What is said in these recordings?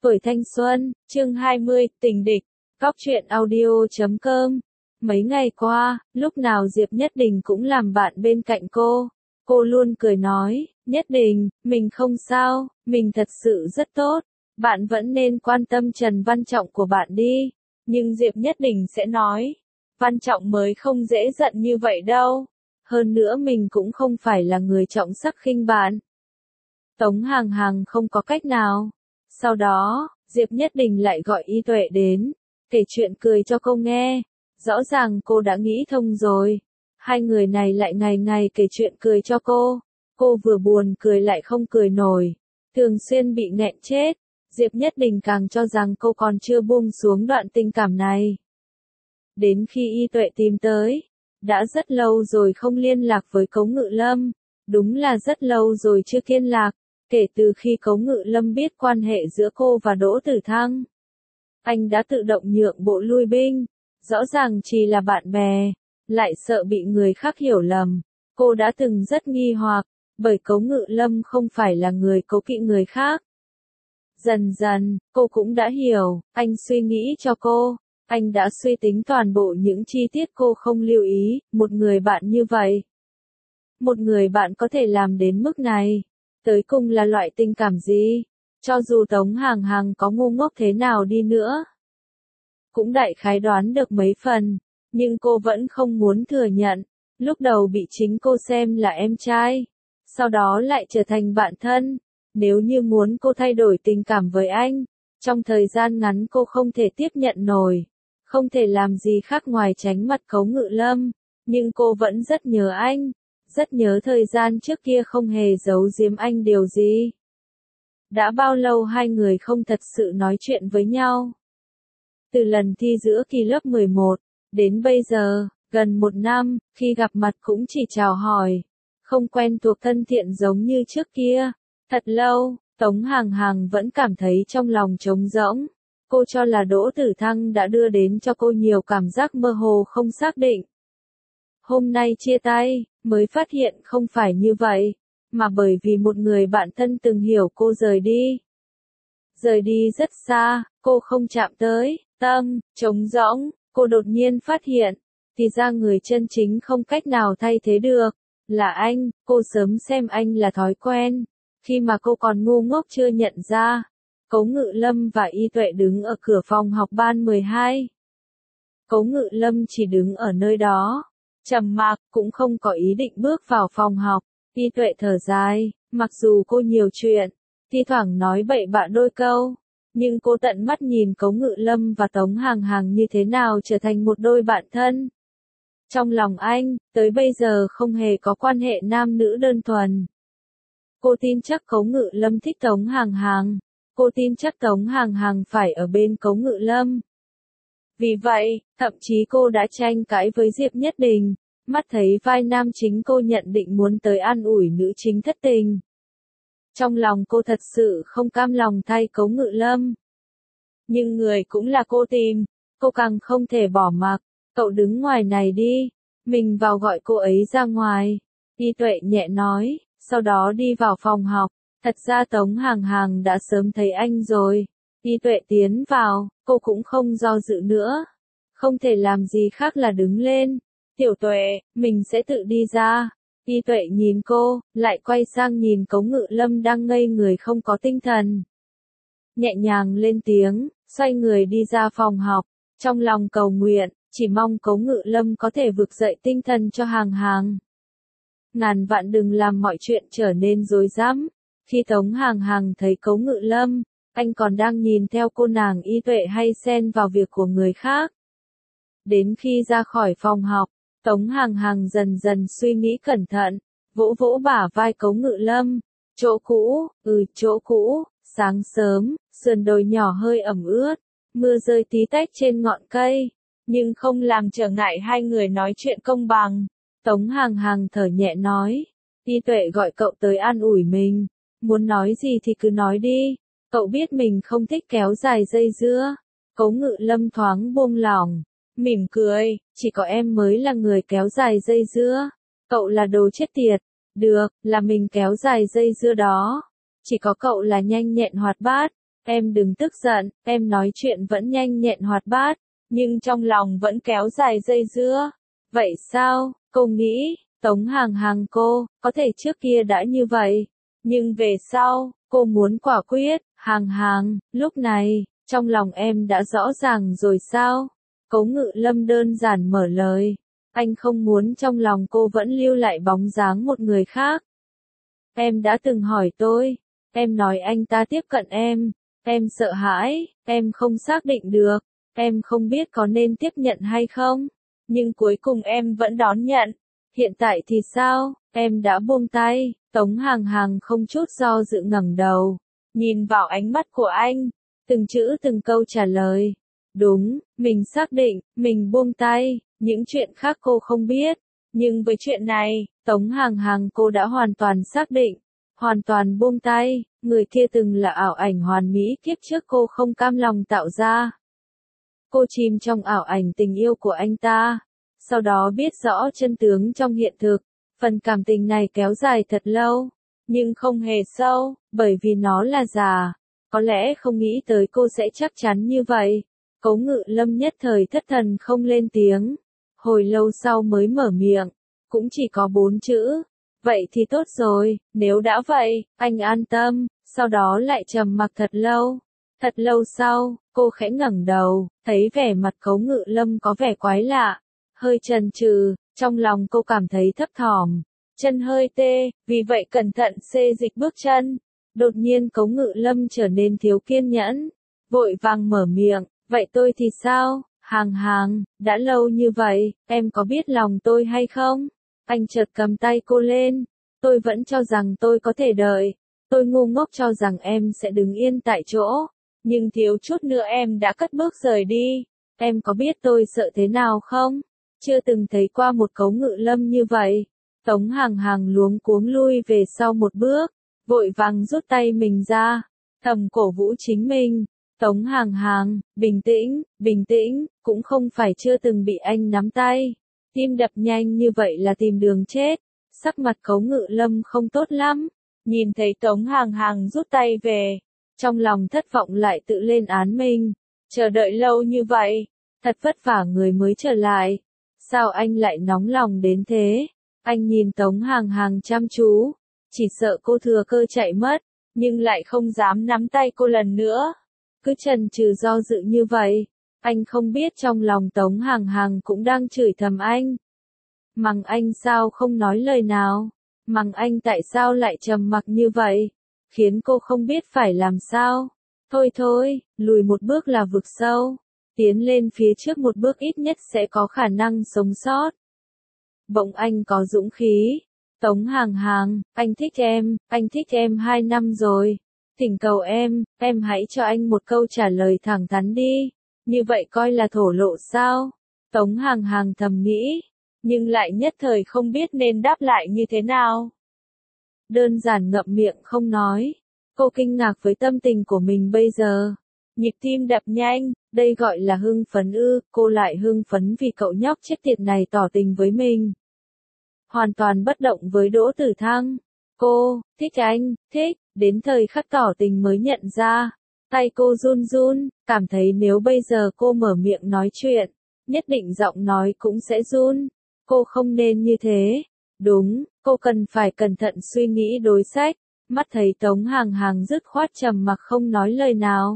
Tuổi thanh xuân, chương 20, tình địch, góc truyện audio.com. Mấy ngày qua, lúc nào Diệp Nhất Đình cũng làm bạn bên cạnh cô luôn cười nói, Nhất Đình, mình không sao, mình thật sự rất tốt, bạn vẫn nên quan tâm Trần Văn Trọng của bạn đi. Nhưng Diệp Nhất Đình sẽ nói, Văn Trọng mới không dễ giận như vậy đâu, hơn nữa mình cũng không phải là người trọng sắc khinh bạn. Tống Hàng Hàng không có cách nào. Sau đó, Diệp Nhất Đình lại gọi Y Tuệ đến, kể chuyện cười cho cô nghe. Rõ ràng cô đã nghĩ thông rồi. Hai người này lại ngày ngày kể chuyện cười cho cô. Cô vừa buồn cười lại không cười nổi. Thường xuyên bị nghẹn chết. Diệp Nhất Đình càng cho rằng cô còn chưa buông xuống đoạn tình cảm này. Đến khi Y Tuệ tìm tới, đã rất lâu rồi không liên lạc với Cống Ngự Lâm. Đúng là rất lâu rồi chưa liên lạc. Kể từ khi Cống Ngự Lâm biết quan hệ giữa cô và Đỗ Tử Thăng, anh đã tự động nhượng bộ lui binh. Rõ ràng chỉ là bạn bè, lại sợ bị người khác hiểu lầm. Cô đã từng rất nghi hoặc, bởi Cống Ngự Lâm không phải là người cố kỵ người khác. Dần dần, cô cũng đã hiểu, anh suy nghĩ cho cô. Anh đã suy tính toàn bộ những chi tiết cô không lưu ý, một người bạn như vậy. Một người bạn có thể làm đến mức này. Tới cùng là loại tình cảm gì? Cho dù Tống Hàng Hàng có ngu ngốc thế nào đi nữa, cũng đại khái đoán được mấy phần, nhưng cô vẫn không muốn thừa nhận. Lúc đầu bị chính cô xem là em trai, sau đó lại trở thành bạn thân. Nếu như muốn cô thay đổi tình cảm với anh, trong thời gian ngắn cô không thể tiếp nhận nổi, không thể làm gì khác ngoài tránh mặt Cống Ngự Lâm, nhưng cô vẫn rất nhớ anh. Rất nhớ thời gian trước kia không hề giấu giếm anh điều gì. Đã bao lâu hai người không thật sự nói chuyện với nhau? Từ lần thi giữa kỳ lớp 11, đến bây giờ, gần 1 năm, khi gặp mặt cũng chỉ chào hỏi, không quen thuộc thân thiện giống như trước kia. Thật lâu, Tống Hàng Hàng vẫn cảm thấy trong lòng trống rỗng. Cô cho là Đỗ Tử Thăng đã đưa đến cho cô nhiều cảm giác mơ hồ không xác định. Hôm nay chia tay, mới phát hiện không phải như vậy, mà bởi vì một người bạn thân từng hiểu cô rời đi. Rời đi rất xa, cô không chạm tới, tâm, trống rỗng, cô đột nhiên phát hiện, thì ra người chân chính không cách nào thay thế được, là anh. Cô sớm xem anh là thói quen, khi mà cô còn ngu ngốc chưa nhận ra. Cống Ngự Lâm và Y Tuệ đứng ở cửa phòng học ban 12. Cống Ngự Lâm chỉ đứng ở nơi đó, trầm mặc, cũng không có ý định bước vào phòng học. Y Tuệ thở dài, mặc dù cô nhiều chuyện, thi thoảng nói bậy bạ đôi câu, nhưng cô tận mắt nhìn Cống Ngự Lâm và Tống Hàng Hàng như thế nào trở thành một đôi bạn thân. Trong lòng anh, tới bây giờ không hề có quan hệ nam nữ đơn thuần. Cô tin chắc Cống Ngự Lâm thích Tống Hàng Hàng. Cô tin chắc Tống Hàng Hàng phải ở bên Cống Ngự Lâm. Vì vậy, thậm chí cô đã tranh cãi với Diệp Nhất Đình, mắt thấy vai nam chính cô nhận định muốn tới an ủi nữ chính thất tình. Trong lòng cô thật sự không cam lòng thay Cống Ngự Lâm. Nhưng người cũng là cô tìm, cô càng không thể bỏ mặc. Cậu đứng ngoài này đi, mình vào gọi cô ấy ra ngoài. Y Tuệ nhẹ nói, sau đó đi vào phòng học. Thật ra Tống Hàng Hàng đã sớm thấy anh rồi. Y Tuệ tiến vào, cô cũng không do dự nữa. Không thể làm gì khác là đứng lên. Tiểu Tuệ, mình sẽ tự đi ra. Y Tuệ nhìn cô, lại quay sang nhìn Cống Ngự Lâm đang ngây người không có tinh thần. Nhẹ nhàng lên tiếng, xoay người đi ra phòng học. Trong lòng cầu nguyện, chỉ mong Cống Ngự Lâm có thể vực dậy tinh thần cho Hàng Hàng. Ngàn vạn đừng làm mọi chuyện trở nên rối rắm. Khi Tống Hàng Hàng thấy Cống Ngự Lâm, anh còn đang nhìn theo cô nàng Y Tuệ hay xen vào việc của người khác. Đến khi ra khỏi phòng học, Tống Hàng Hàng dần dần suy nghĩ cẩn thận, vỗ vỗ bả vai Cống Ngự Lâm. Chỗ cũ, chỗ cũ, sáng sớm, sườn đồi nhỏ hơi ẩm ướt, mưa rơi tí tách trên ngọn cây, nhưng không làm trở ngại hai người nói chuyện công bằng. Tống Hàng Hàng thở nhẹ nói, Y Tuệ gọi cậu tới an ủi mình. Muốn nói gì thì cứ nói đi, cậu biết mình không thích kéo dài dây dưa. Cống Ngự Lâm thoáng buông lỏng, mỉm cười, chỉ có em mới là người kéo dài dây dưa. Cậu là đồ chết tiệt. Được, là mình kéo dài dây dưa đó. Chỉ có cậu là nhanh nhẹn hoạt bát. Em đừng tức giận, em nói chuyện vẫn nhanh nhẹn hoạt bát, nhưng trong lòng vẫn kéo dài dây dưa. Vậy sao, cô nghĩ, Tống Hàng Hàng cô, có thể trước kia đã như vậy, nhưng về sau, cô muốn quả quyết, Hàng Hàng, lúc này, trong lòng em đã rõ ràng rồi sao? Cố Ngự Lâm đơn giản mở lời, anh không muốn trong lòng cô vẫn lưu lại bóng dáng một người khác. Em đã từng hỏi tôi, em nói anh ta tiếp cận em sợ hãi, em không xác định được, em không biết có nên tiếp nhận hay không, nhưng cuối cùng em vẫn đón nhận. Hiện tại thì sao, em đã buông tay, Tống Hàng Hàng không chút do dự ngẩng đầu, nhìn vào ánh mắt của anh, từng chữ từng câu trả lời. Đúng, mình xác định, mình buông tay, những chuyện khác cô không biết, nhưng với chuyện này, Tống Hàng Hàng cô đã hoàn toàn xác định, hoàn toàn buông tay, người kia từng là ảo ảnh hoàn mỹ kiếp trước cô không cam lòng tạo ra. Cô chìm trong ảo ảnh tình yêu của anh ta, sau đó biết rõ chân tướng trong hiện thực, phần cảm tình này kéo dài thật lâu, nhưng không hề sâu, bởi vì nó là giả. Có lẽ không nghĩ tới cô sẽ chắc chắn như vậy. Cố Ngự Lâm nhất thời thất thần không lên tiếng, hồi lâu sau mới mở miệng, cũng chỉ có 4 chữ. Vậy thì tốt rồi, nếu đã vậy, anh an tâm, sau đó lại trầm mặc thật lâu. Thật lâu sau, cô khẽ ngẩng đầu, thấy vẻ mặt Cố Ngự Lâm có vẻ quái lạ, hơi chần chừ, trong lòng cô cảm thấy thấp thỏm, chân hơi tê, vì vậy cẩn thận xê dịch bước chân. Đột nhiên Cố Ngự Lâm trở nên thiếu kiên nhẫn, vội vàng mở miệng, vậy tôi thì sao, Hàng Hàng, đã lâu như vậy, em có biết lòng tôi hay không? Anh chợt cầm tay cô lên, tôi vẫn cho rằng tôi có thể đợi, tôi ngu ngốc cho rằng em sẽ đứng yên tại chỗ, nhưng thiếu chút nữa em đã cất bước rời đi, em có biết tôi sợ thế nào không? Chưa từng thấy qua một Cố Ngự Lâm như vậy. Tống Hàng Hàng luống cuống lui về sau một bước, vội vàng rút tay mình ra, thầm cổ vũ chính mình. Tống Hàng Hàng, bình tĩnh, cũng không phải chưa từng bị anh nắm tay. Tim đập nhanh như vậy là tìm đường chết. Sắc mặt Cố Ngự Lâm không tốt lắm, nhìn thấy Tống Hàng Hàng rút tay về, trong lòng thất vọng lại tự lên án mình. Chờ đợi lâu như vậy, thật vất vả người mới trở lại. Sao anh lại nóng lòng đến thế? Anh nhìn Tống Hàng Hàng chăm chú, chỉ sợ cô thừa cơ chạy mất, nhưng lại không dám nắm tay cô lần nữa. Cứ chần chừ do dự như vậy, anh không biết trong lòng Tống Hàng Hàng cũng đang chửi thầm anh. Mắng anh sao không nói lời nào, mắng anh tại sao lại trầm mặc như vậy, khiến cô không biết phải làm sao. Thôi thôi, lùi một bước là vực sâu, tiến lên phía trước một bước ít nhất sẽ có khả năng sống sót. Bỗng anh có dũng khí. Tống Hàng Hàng, anh thích em 2 năm rồi. Thỉnh cầu em hãy cho anh một câu trả lời thẳng thắn đi. Như vậy coi là thổ lộ sao? Tống Hàng Hàng thầm nghĩ, nhưng lại nhất thời không biết nên đáp lại như thế nào. Đơn giản ngậm miệng không nói. Cô kinh ngạc với tâm tình của mình bây giờ. Nhịp tim đập nhanh, đây gọi là hưng phấn ư, cô lại hưng phấn vì cậu nhóc chết tiệt này tỏ tình với mình. Hoàn toàn bất động với Đỗ Tử Thăng. Cô, thích anh, thích, đến thời khắc tỏ tình mới nhận ra. Tay cô run run, cảm thấy nếu bây giờ cô mở miệng nói chuyện, nhất định giọng nói cũng sẽ run. Cô không nên như thế. Đúng, cô cần phải cẩn thận suy nghĩ đối sách. Mắt thấy Tống Hàng Hàng dứt khoát trầm mặc không nói lời nào.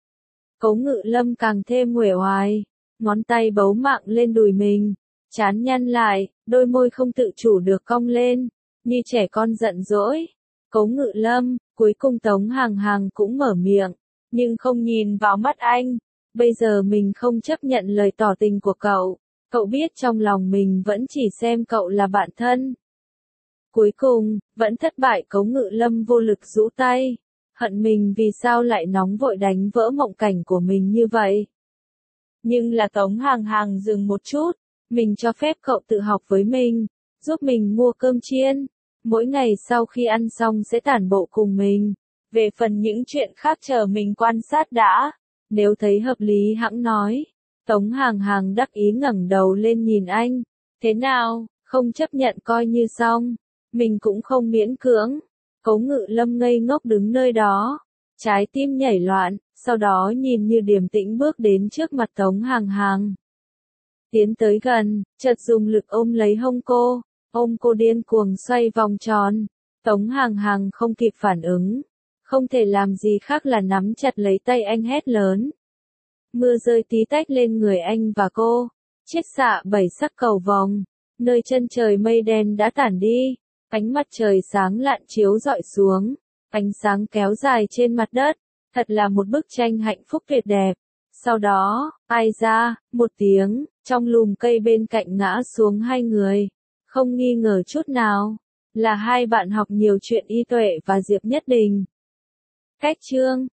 Cố Ngự Lâm càng thêm uể oải, ngón tay bấu mạng lên đùi mình, trán nhăn lại, đôi môi không tự chủ được cong lên, như trẻ con giận dỗi. Cố Ngự Lâm, cuối cùng Tống Hàng Hàng cũng mở miệng, nhưng không nhìn vào mắt anh. Bây giờ mình không chấp nhận lời tỏ tình của cậu, cậu biết trong lòng mình vẫn chỉ xem cậu là bạn thân. Cuối cùng, vẫn thất bại. Cố Ngự Lâm vô lực rũ tay, hận mình vì sao lại nóng vội đánh vỡ mộng cảnh của mình như vậy. Nhưng là Tống Hàng Hàng dừng một chút, mình cho phép cậu tự học với mình, giúp mình mua cơm chiên, mỗi ngày sau khi ăn xong sẽ tản bộ cùng mình. Về phần những chuyện khác chờ mình quan sát đã, nếu thấy hợp lý hẵng nói. Tống Hàng Hàng đắc ý ngẩng đầu lên nhìn anh, thế nào, không chấp nhận coi như xong, mình cũng không miễn cưỡng. Cố Ngự Lâm ngây ngốc đứng nơi đó, Trái tim nhảy loạn, sau đó nhìn như điềm tĩnh bước đến trước mặt Tống Hàng Hàng. Tiến tới gần, chợt dùng lực ôm lấy hông ôm cô điên cuồng xoay vòng tròn. Tống Hàng Hàng không kịp phản ứng, không thể làm gì khác là nắm chặt lấy tay anh hét lớn. Mưa rơi tí tách lên người anh và cô, chiết xạ bảy sắc cầu vồng, nơi chân trời mây đen đã tản đi, ánh mặt trời sáng lạn chiếu rọi xuống, ánh sáng kéo dài trên mặt đất, thật là một bức tranh hạnh phúc tuyệt đẹp. Sau đó, ai ra, một tiếng, trong lùm cây bên cạnh ngã xuống hai người, không nghi ngờ chút nào, là hai bạn học nhiều chuyện Y Tuệ và Diệp Nhất Đình. Cách chương